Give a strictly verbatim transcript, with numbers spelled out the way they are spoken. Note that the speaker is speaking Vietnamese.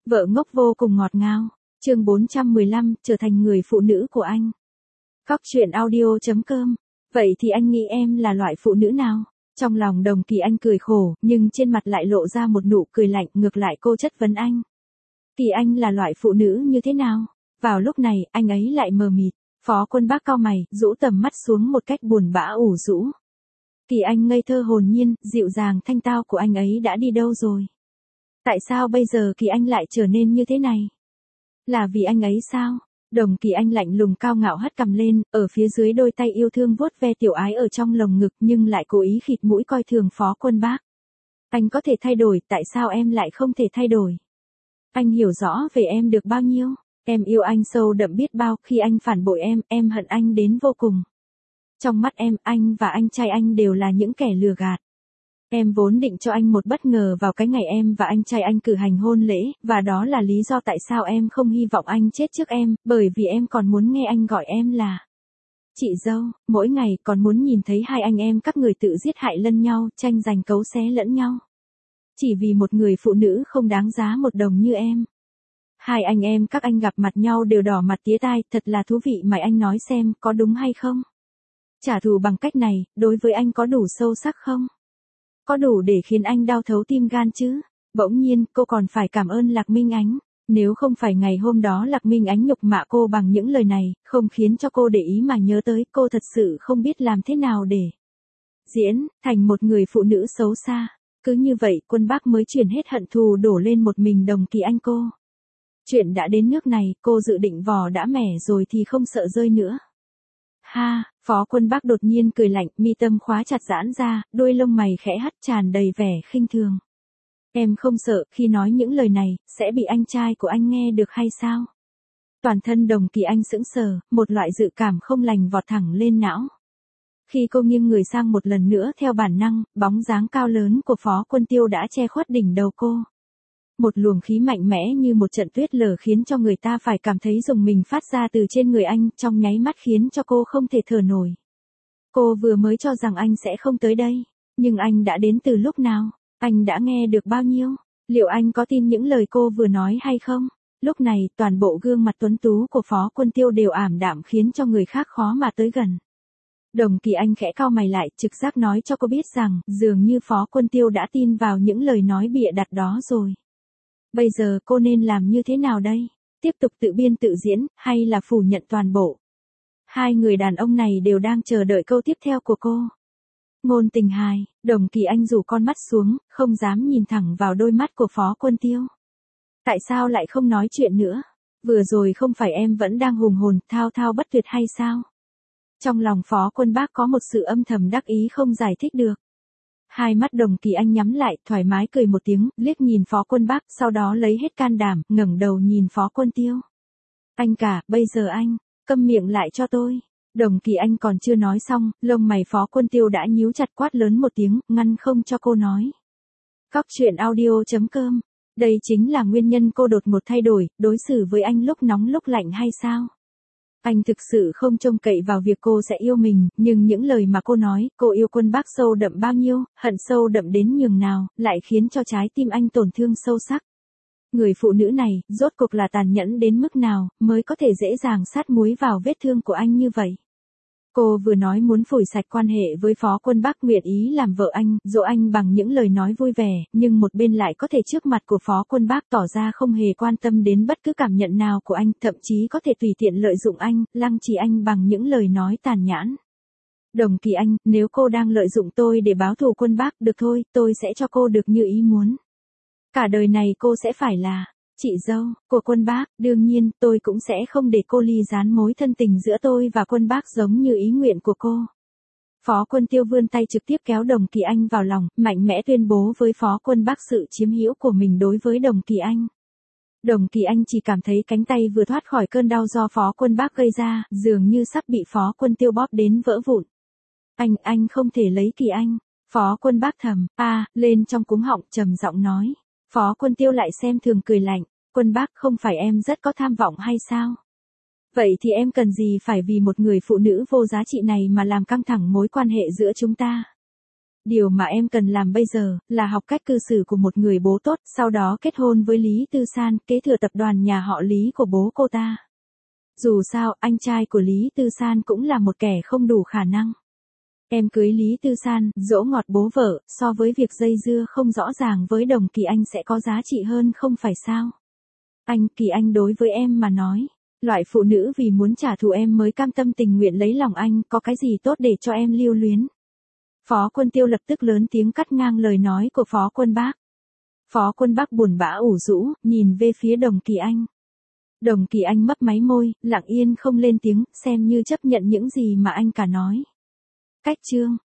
Vợ ngốc vô cùng ngọt ngào. Chương bốn trăm mười lăm, trở thành người phụ nữ của anh. Cóc truyện audio chấm com. Vậy thì anh nghĩ em là loại phụ nữ nào? Trong lòng Đồng Kỳ Anh cười khổ, nhưng trên mặt lại lộ ra một nụ cười lạnh, ngược lại cô chất vấn anh. Kỳ Anh là loại phụ nữ như thế nào? Vào lúc này, anh ấy lại mờ mịt. Phó Quân Bác cau mày, rũ tầm mắt xuống một cách buồn bã ủ rũ. Kỳ Anh ngây thơ hồn nhiên, dịu dàng thanh tao của anh ấy đã đi đâu rồi? Tại sao bây giờ Kỳ Anh lại trở nên như thế này? Là vì anh ấy sao? Đồng Kỳ Anh lạnh lùng cao ngạo hất cằm lên, ở phía dưới đôi tay yêu thương vuốt ve tiểu ái ở trong lồng ngực nhưng lại cố ý khịt mũi coi thường Phó Quân Bác. Anh có thể thay đổi, tại sao em lại không thể thay đổi? Anh hiểu rõ về em được bao nhiêu? Em yêu anh sâu đậm biết bao, khi anh phản bội em, em hận anh đến vô cùng. Trong mắt em, anh và anh trai anh đều là những kẻ lừa gạt. Em vốn định cho anh một bất ngờ vào cái ngày em và anh trai anh cử hành hôn lễ, và đó là lý do tại sao em không hy vọng anh chết trước em, bởi vì em còn muốn nghe anh gọi em là chị dâu, mỗi ngày còn muốn nhìn thấy hai anh em các người tự giết hại lẫn nhau, tranh giành cấu xé lẫn nhau. Chỉ vì một người phụ nữ không đáng giá một đồng như em. Hai anh em các anh gặp mặt nhau đều đỏ mặt tía tai, thật là thú vị mà anh nói xem, có đúng hay không? Trả thù bằng cách này, đối với anh có đủ sâu sắc không? Có đủ để khiến anh đau thấu tim gan chứ? Bỗng nhiên, cô còn phải cảm ơn Lạc Minh Ánh. Nếu không phải ngày hôm đó Lạc Minh Ánh nhục mạ cô bằng những lời này, không khiến cho cô để ý mà nhớ tới, cô thật sự không biết làm thế nào để diễn thành một người phụ nữ xấu xa. Cứ như vậy, Quân Bác mới chuyển hết hận thù đổ lên một mình Đồng Kỳ Anh cô. Chuyện đã đến nước này, cô dự định vò đã mẻ rồi thì không sợ rơi nữa. Ha, Phó Quân Bác đột nhiên cười lạnh, mi tâm khóa chặt giãn ra, đôi lông mày khẽ hắt tràn đầy vẻ khinh thường. Em không sợ khi nói những lời này, sẽ bị anh trai của anh nghe được hay sao? Toàn thân Đồng Kỳ Anh sững sờ, một loại dự cảm không lành vọt thẳng lên não. Khi cô nghiêng người sang một lần nữa theo bản năng, bóng dáng cao lớn của Phó Quân Tiêu đã che khuất đỉnh đầu cô. Một luồng khí mạnh mẽ như một trận tuyết lở khiến cho người ta phải cảm thấy rùng mình phát ra từ trên người anh, trong nháy mắt khiến cho cô không thể thở nổi. Cô vừa mới cho rằng anh sẽ không tới đây, nhưng anh đã đến từ lúc nào? Anh đã nghe được bao nhiêu? Liệu anh có tin những lời cô vừa nói hay không? Lúc này, toàn bộ gương mặt tuấn tú của Phó Quân Tiêu đều ảm đạm khiến cho người khác khó mà tới gần. Đồng Kỳ Anh khẽ cau mày lại, trực giác nói cho cô biết rằng, dường như Phó Quân Tiêu đã tin vào những lời nói bịa đặt đó rồi. Bây giờ cô nên làm như thế nào đây? Tiếp tục tự biên tự diễn, hay là phủ nhận toàn bộ? Hai người đàn ông này đều đang chờ đợi câu tiếp theo của cô. Ngôn tình hài, Đồng Kỳ Anh rủ con mắt xuống, không dám nhìn thẳng vào đôi mắt của Phó Quân Tiêu. Tại sao lại không nói chuyện nữa? Vừa rồi không phải em vẫn đang hùng hồn, thao thao bất tuyệt hay sao? Trong lòng Phó Quân Bác có một sự âm thầm đắc ý không giải thích được. Hai mắt Đồng Kỳ Anh nhắm lại, thoải mái cười một tiếng, liếc nhìn Phó Quân Bác, sau đó lấy hết can đảm, ngẩng đầu nhìn Phó Quân Tiêu. Anh cả, bây giờ anh, câm miệng lại cho tôi. Đồng Kỳ Anh còn chưa nói xong, lông mày Phó Quân Tiêu đã nhíu chặt, quát lớn một tiếng, ngăn không cho cô nói. Cóc truyện audio chấm com. Đây chính là nguyên nhân cô đột ngột thay đổi, đối xử với anh lúc nóng lúc lạnh hay sao? Anh thực sự không trông cậy vào việc cô sẽ yêu mình, nhưng những lời mà cô nói, cô yêu Quân Bác sâu đậm bao nhiêu, hận sâu đậm đến nhường nào, lại khiến cho trái tim anh tổn thương sâu sắc. Người phụ nữ này, rốt cuộc là tàn nhẫn đến mức nào, mới có thể dễ dàng sát muối vào vết thương của anh như vậy. Cô vừa nói muốn phủi sạch quan hệ với Phó Quân Bác, nguyện ý làm vợ anh, dỗ anh bằng những lời nói vui vẻ, nhưng một bên lại có thể trước mặt của Phó Quân Bác tỏ ra không hề quan tâm đến bất cứ cảm nhận nào của anh, thậm chí có thể tùy tiện lợi dụng anh, lăng trì anh bằng những lời nói tàn nhẫn. Đồng Kỳ Anh, nếu cô đang lợi dụng tôi để báo thù Quân Bác, được thôi, tôi sẽ cho cô được như ý muốn. Cả đời này cô sẽ phải là chị dâu của Quân Bác, đương nhiên, tôi cũng sẽ không để cô ly gián mối thân tình giữa tôi và Quân Bác giống như ý nguyện của cô. Phó Quân Tiêu vươn tay trực tiếp kéo Đồng Kỳ Anh vào lòng, mạnh mẽ tuyên bố với Phó Quân Bác sự chiếm hữu của mình đối với Đồng Kỳ Anh. Đồng Kỳ Anh chỉ cảm thấy cánh tay vừa thoát khỏi cơn đau do Phó Quân Bác gây ra, dường như sắp bị Phó Quân Tiêu bóp đến vỡ vụn. Anh, anh không thể lấy Kỳ Anh. Phó Quân Bác thầm, a, lên trong cuống họng, trầm giọng nói. Phó Quân Tiêu lại xem thường cười lạnh, Quân Bác, không phải em rất có tham vọng hay sao? Vậy thì em cần gì phải vì một người phụ nữ vô giá trị này mà làm căng thẳng mối quan hệ giữa chúng ta? Điều mà em cần làm bây giờ, là học cách cư xử của một người bố tốt, sau đó kết hôn với Lý Tư San, kế thừa tập đoàn nhà họ Lý của bố cô ta. Dù sao, anh trai của Lý Tư San cũng là một kẻ không đủ khả năng. Em cưới Lý Tư San, dỗ ngọt bố vợ, so với việc dây dưa không rõ ràng với Đồng Kỳ Anh sẽ có giá trị hơn không phải sao? Anh, Kỳ Anh đối với em mà nói, loại phụ nữ vì muốn trả thù em mới cam tâm tình nguyện lấy lòng anh, có cái gì tốt để cho em lưu luyến? Phó Quân Tiêu lập tức lớn tiếng cắt ngang lời nói của Phó Quân Bác. Phó Quân Bác buồn bã ủ rũ, nhìn về phía Đồng Kỳ Anh. Đồng Kỳ Anh mấp máy môi, lặng yên không lên tiếng, xem như chấp nhận những gì mà anh cả nói. Cách chương